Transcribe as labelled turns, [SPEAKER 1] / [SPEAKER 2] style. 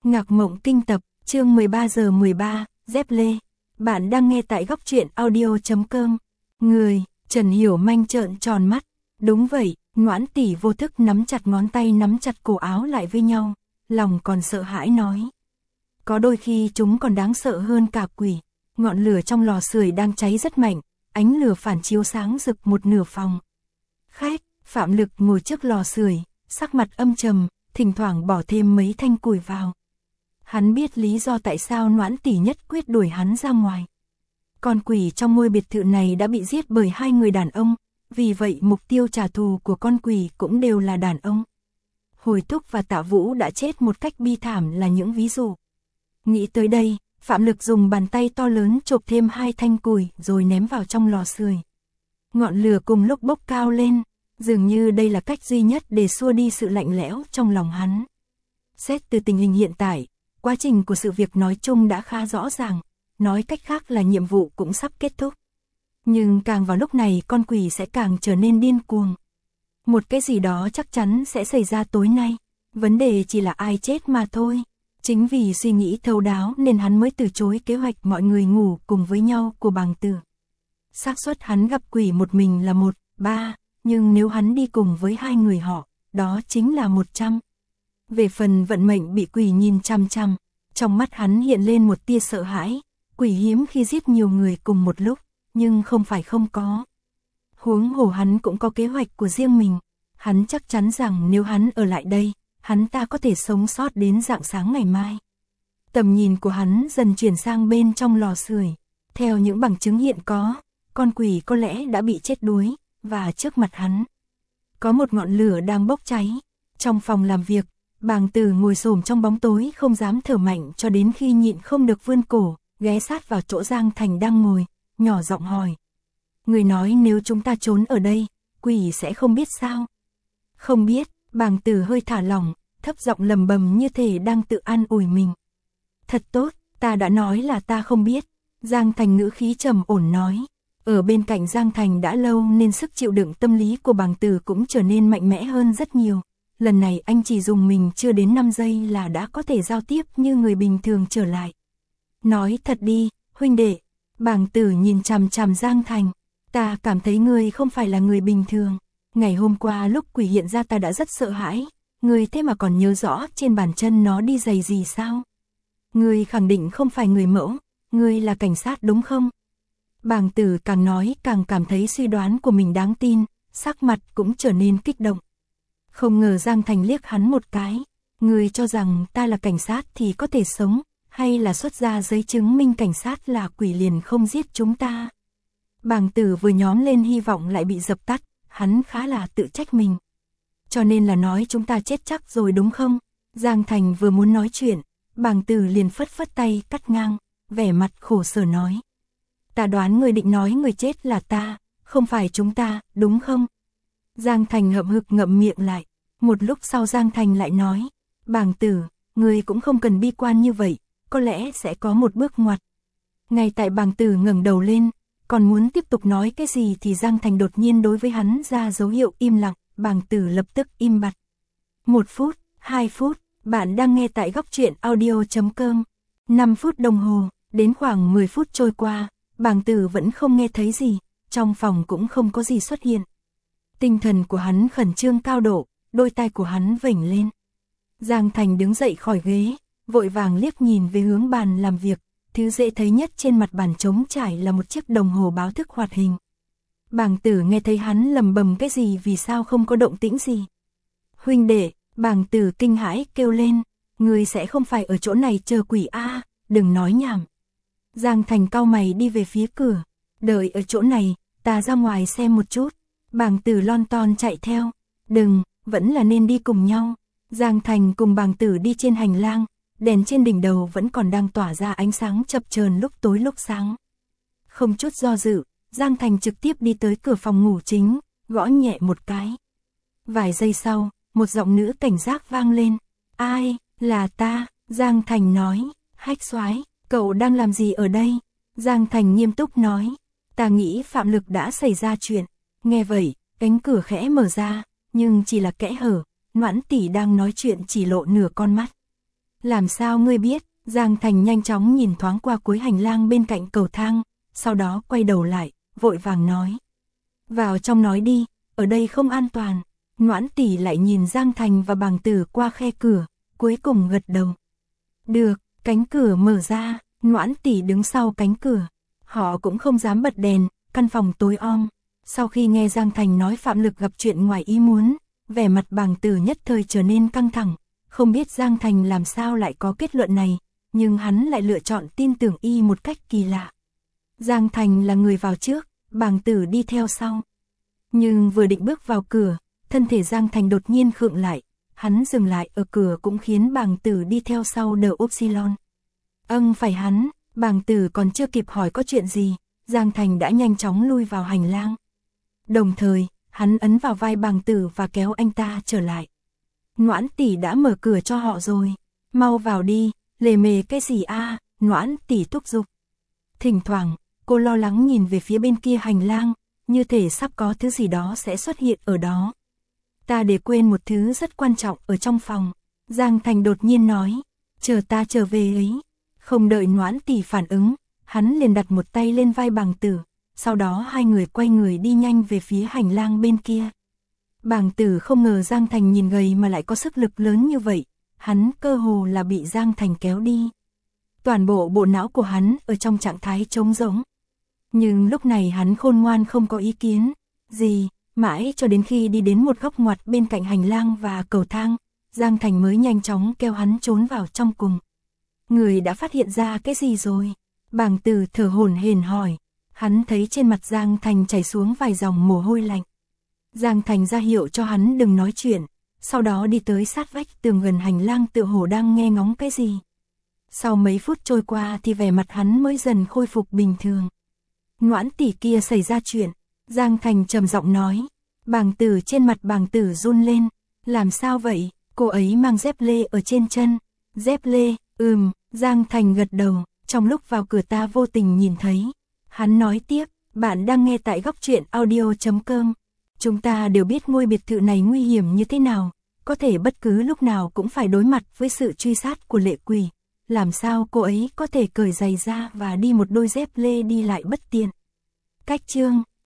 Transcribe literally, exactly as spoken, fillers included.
[SPEAKER 1] Ngạc Mộng Kinh Tập, chương mười ba giờ mười ba, dép lê. Bạn đang nghe tại góc truyện audio chấm com. Người, Trần Hiểu Manh trợn tròn mắt. Đúng vậy, Noãn tỷ vô thức nắm chặt ngón tay nắm chặt cổ áo lại với nhau, lòng còn sợ hãi nói. Có đôi khi chúng còn đáng sợ hơn cả quỷ. Ngọn lửa trong lò sưởi đang cháy rất mạnh, ánh lửa phản chiếu sáng rực một nửa phòng. Khách, Phạm Lực ngồi trước lò sưởi, sắc mặt âm trầm, thỉnh thoảng bỏ thêm mấy thanh củi vào. Hắn biết lý do tại sao Noãn tỷ nhất quyết đuổi hắn ra ngoài. Con quỷ trong ngôi biệt thự này đã bị giết bởi hai người đàn ông, vì vậy mục tiêu trả thù của con quỷ cũng đều là đàn ông. Hồi Thúc và Tạ Vũ đã chết một cách bi thảm là những ví dụ. Nghĩ tới đây, Phạm Lực dùng bàn tay to lớn chộp thêm hai thanh củi rồi ném vào trong lò sưởi. Ngọn lửa cùng lúc bốc cao lên, dường như đây là cách duy nhất để xua đi sự lạnh lẽo trong lòng hắn. Xét từ tình hình hiện tại, quá trình của sự việc nói chung đã khá rõ ràng, nói cách khác là nhiệm vụ cũng sắp kết thúc. Nhưng càng vào lúc này con quỷ sẽ càng trở nên điên cuồng. Một cái gì đó chắc chắn sẽ xảy ra tối nay, vấn đề chỉ là ai chết mà thôi. Chính vì suy nghĩ thấu đáo nên hắn mới từ chối kế hoạch mọi người ngủ cùng với nhau của Bàng Tử. Xác suất hắn gặp quỷ một mình là một, ba, nhưng nếu hắn đi cùng với hai người họ, đó chính là một trăm. Về phần vận mệnh bị quỷ nhìn chăm chăm, trong mắt hắn hiện lên một tia sợ hãi, quỷ hiếm khi giết nhiều người cùng một lúc, nhưng không phải không có. Huống hồ hắn cũng có kế hoạch của riêng mình, hắn chắc chắn rằng nếu hắn ở lại đây, hắn ta có thể sống sót đến rạng sáng ngày mai. Tầm nhìn của hắn dần chuyển sang bên trong lò sưởi. Theo những bằng chứng hiện có, con quỷ có lẽ đã bị chết đuối, và trước mặt hắn có một ngọn lửa đang bốc cháy. Trong phòng làm việc, Bàng Tử ngồi xổm trong bóng tối không dám thở mạnh cho đến khi nhịn không được vươn cổ, ghé sát vào chỗ Giang Thành đang ngồi, nhỏ giọng hỏi. Người nói nếu chúng ta trốn ở đây, quỷ sẽ không biết sao? Không biết. Bàng Tử hơi thả lỏng, thấp giọng lầm bầm như thể đang tự an ủi mình. Thật tốt, ta đã nói là ta không biết. Giang Thành ngữ khí trầm ổn nói. Ở bên cạnh Giang Thành đã lâu nên sức chịu đựng tâm lý của Bàng Tử cũng trở nên mạnh mẽ hơn rất nhiều. Lần này anh chỉ dùng mình chưa đến năm giây là đã có thể giao tiếp như người bình thường trở lại. Nói thật đi, huynh đệ. Bàng Tử nhìn chằm chằm Giang Thành. Ta cảm thấy ngươi không phải là người bình thường. Ngày hôm qua lúc quỷ hiện ra ta đã rất sợ hãi, ngươi thế mà còn nhớ rõ trên bàn chân nó đi giày gì sao? Ngươi khẳng định không phải người mẫu, ngươi là cảnh sát đúng không? Bàng Tử càng nói càng cảm thấy suy đoán của mình đáng tin, sắc mặt cũng trở nên kích động. Không ngờ Giang Thành liếc hắn một cái, ngươi cho rằng ta là cảnh sát thì có thể sống, hay là xuất ra giấy chứng minh cảnh sát là quỷ liền không giết chúng ta? Bàng Tử vừa nhóm lên hy vọng lại bị dập tắt. Hắn khá là tự trách mình. Cho nên là nói chúng ta chết chắc rồi đúng không? Giang Thành vừa muốn nói chuyện, Bàng Tử liền phất phất tay cắt ngang, vẻ mặt khổ sở nói. Ta đoán người định nói người chết là ta, không phải chúng ta, đúng không? Giang Thành hậm hực ngậm miệng lại. Một lúc sau Giang Thành lại nói. Bàng Tử, người cũng không cần bi quan như vậy, có lẽ sẽ có một bước ngoặt. Ngay tại Bàng Tử ngẩng đầu lên, còn muốn tiếp tục nói cái gì thì Giang Thành đột nhiên đối với hắn ra dấu hiệu im lặng, Bàng Tử lập tức im bặt. Một phút, hai phút, bạn đang nghe tại góc truyện audio chấm com. Năm phút đồng hồ, đến khoảng mười phút trôi qua, Bàng Tử vẫn không nghe thấy gì, trong phòng cũng không có gì xuất hiện. Tinh thần của hắn khẩn trương cao độ, đôi tai của hắn vểnh lên. Giang Thành đứng dậy khỏi ghế, vội vàng liếc nhìn về hướng bàn làm việc. Thứ dễ thấy nhất trên mặt bàn trống trải là một chiếc đồng hồ báo thức hoạt hình. Bàng Tử nghe thấy hắn lầm bầm cái gì vì sao không có động tĩnh gì. Huynh đệ, Bàng Tử kinh hãi kêu lên, ngươi sẽ không phải ở chỗ này chờ quỷ a, à, đừng nói nhảm. Giang Thành cau mày đi về phía cửa, đợi ở chỗ này, ta ra ngoài xem một chút. Bàng Tử lon ton chạy theo, đừng, vẫn là nên đi cùng nhau. Giang Thành cùng Bàng Tử đi trên hành lang. Đèn trên đỉnh đầu vẫn còn đang tỏa ra ánh sáng chập chờn lúc tối lúc sáng. Không chút do dự, Giang Thành trực tiếp đi tới cửa phòng ngủ chính, gõ nhẹ một cái. Vài giây sau, một giọng nữ cảnh giác vang lên. Ai, là ta, Giang Thành nói. Hách soái, cậu đang làm gì ở đây? Giang Thành nghiêm túc nói. Ta nghĩ Phạm Lực đã xảy ra chuyện. Nghe vậy, cánh cửa khẽ mở ra, nhưng chỉ là kẽ hở, Noãn tỷ đang nói chuyện chỉ lộ nửa con mắt. Làm sao ngươi biết? Giang Thành nhanh chóng nhìn thoáng qua cuối hành lang bên cạnh cầu thang, sau đó quay đầu lại, vội vàng nói. Vào trong nói đi, ở đây không an toàn. Noãn tỷ lại nhìn Giang Thành và Bàng Tử qua khe cửa, cuối cùng gật đầu. Được, cánh cửa mở ra, Noãn tỷ đứng sau cánh cửa. Họ cũng không dám bật đèn, căn phòng tối om. Sau khi nghe Giang Thành nói Phạm Lực gặp chuyện ngoài ý muốn, vẻ mặt Bàng Tử nhất thời trở nên căng thẳng. Không biết Giang Thành làm sao lại có kết luận này, nhưng hắn lại lựa chọn tin tưởng y một cách kỳ lạ. Giang Thành là người vào trước, Bàng Tử đi theo sau. Nhưng vừa định bước vào cửa, thân thể Giang Thành đột nhiên khựng lại, hắn dừng lại ở cửa cũng khiến Bàng Tử đi theo sau đờ Upsilon. Âng phải hắn, Bàng Tử còn chưa kịp hỏi có chuyện gì, Giang Thành đã nhanh chóng lui vào hành lang. Đồng thời, hắn ấn vào vai Bàng Tử và kéo anh ta trở lại. Noãn tỷ đã mở cửa cho họ rồi, mau vào đi, lề mề cái gì a? À? Noãn tỷ thúc giục. Thỉnh thoảng, cô lo lắng nhìn về phía bên kia hành lang, như thể sắp có thứ gì đó sẽ xuất hiện ở đó. Ta để quên một thứ rất quan trọng ở trong phòng, Giang Thành đột nhiên nói, chờ ta trở về ấy. Không đợi Noãn tỷ phản ứng, hắn liền đặt một tay lên vai Bàng Tử, sau đó hai người quay người đi nhanh về phía hành lang bên kia. Bàng Tử không ngờ Giang Thành nhìn gầy mà lại có sức lực lớn như vậy, hắn cơ hồ là bị Giang Thành kéo đi. Toàn bộ bộ não của hắn ở trong trạng thái trống rỗng. Nhưng lúc này hắn khôn ngoan không có ý kiến gì, mãi cho đến khi đi đến một góc ngoặt bên cạnh hành lang và cầu thang, Giang Thành mới nhanh chóng kêu hắn trốn vào trong cùng. Người đã phát hiện ra cái gì rồi? Bàng Tử thở hổn hển hỏi, hắn thấy trên mặt Giang Thành chảy xuống vài dòng mồ hôi lạnh. Giang Thành ra hiệu cho hắn đừng nói chuyện, sau đó đi tới sát vách tường gần hành lang tựa hồ đang nghe ngóng cái gì. Sau mấy phút trôi qua thì vẻ mặt hắn mới dần khôi phục bình thường. Noãn tỷ kia xảy ra chuyện, Giang Thành trầm giọng nói. Bàng Tử trên mặt Bàng Tử run lên, làm sao vậy? Cô ấy mang dép lê ở trên chân. Dép lê, ừm, Giang Thành gật đầu, trong lúc vào cửa ta vô tình nhìn thấy. Hắn nói tiếp, bạn đang nghe tại góc truyện audio chấm com. Chúng ta đều biết ngôi biệt thự này nguy hiểm như thế nào, có thể bất cứ lúc nào cũng phải đối mặt với sự truy sát của lệ quỷ. Làm sao cô ấy có thể cởi giày ra và đi một đôi dép lê đi lại bất tiện? Cách chương